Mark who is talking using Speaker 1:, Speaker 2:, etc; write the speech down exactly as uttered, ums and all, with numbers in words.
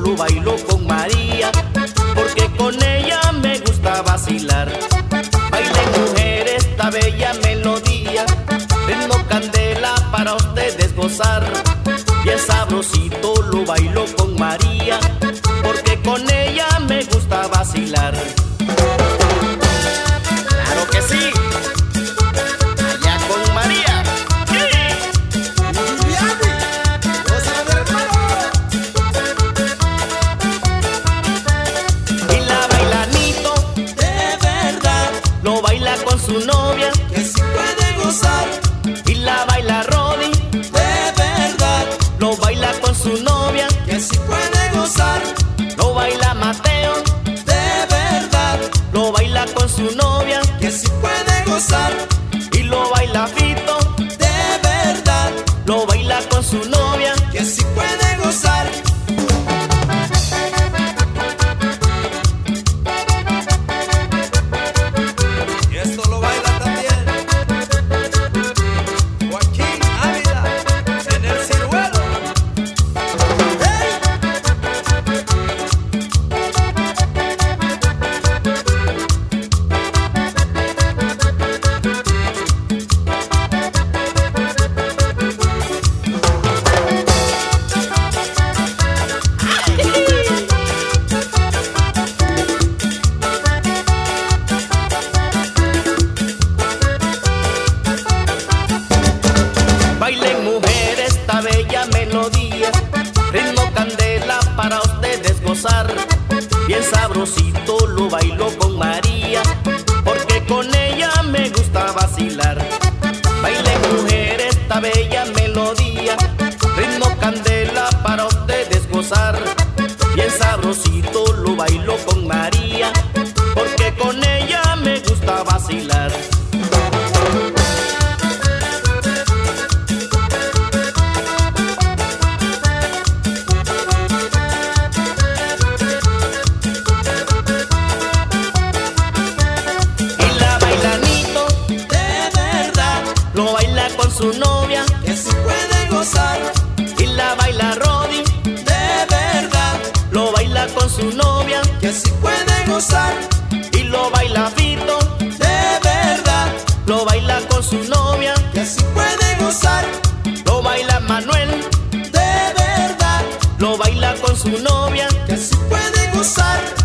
Speaker 1: lo bailo con María, porque con ella me gusta vacilar. Bailen mujeres esta bella melodía, ritmo candela para ustedes gozar. Bien sabrosito lo bailo con María, porque con ella me gusta vacilar. ¡Claro que sí! ¡Allá con María! ¡Sí! Y la baila Nito, de verdad, lo baila con su novia,
Speaker 2: que sí puede gozar.
Speaker 1: y la baila Rodi,
Speaker 2: De verdad,
Speaker 1: lo baila con su novia,
Speaker 2: que sí puede gozar.
Speaker 1: lo baila Mateo,
Speaker 2: De verdad,
Speaker 1: lo baila con su novia,
Speaker 2: que sí puede gozar.
Speaker 1: y lo baila Fito,
Speaker 2: De verdad,
Speaker 1: lo baila con su novia.
Speaker 2: que sí puede gozar. Y esto lo baila también Joaquín Ávila en el ciruelo. ¡Hey!
Speaker 1: Bailen mujeres esta bella melodía, ritmo candela para ustedes gozar. Bien sabrosito lo bailo con María, porque con ella me gusta vacilar. Bailen mujeres esta bella melodía, ritmo candela para ustedes gozar. Bien sabrosito lo bailo con María, porque con ella me gusta vacilar. Lo baila con su novia,
Speaker 2: Que sí puede gozar.
Speaker 1: y la baila Rodi,
Speaker 2: De verdad,
Speaker 1: lo baila con su novia,
Speaker 2: que sí puede gozar.
Speaker 1: y lo baila Fito,
Speaker 2: De verdad,
Speaker 1: lo baila con su novia,
Speaker 2: que sí puede gozar.
Speaker 1: lo baila Manuel,
Speaker 2: De verdad,
Speaker 1: lo baila con su novia,
Speaker 2: que sí puede gozar.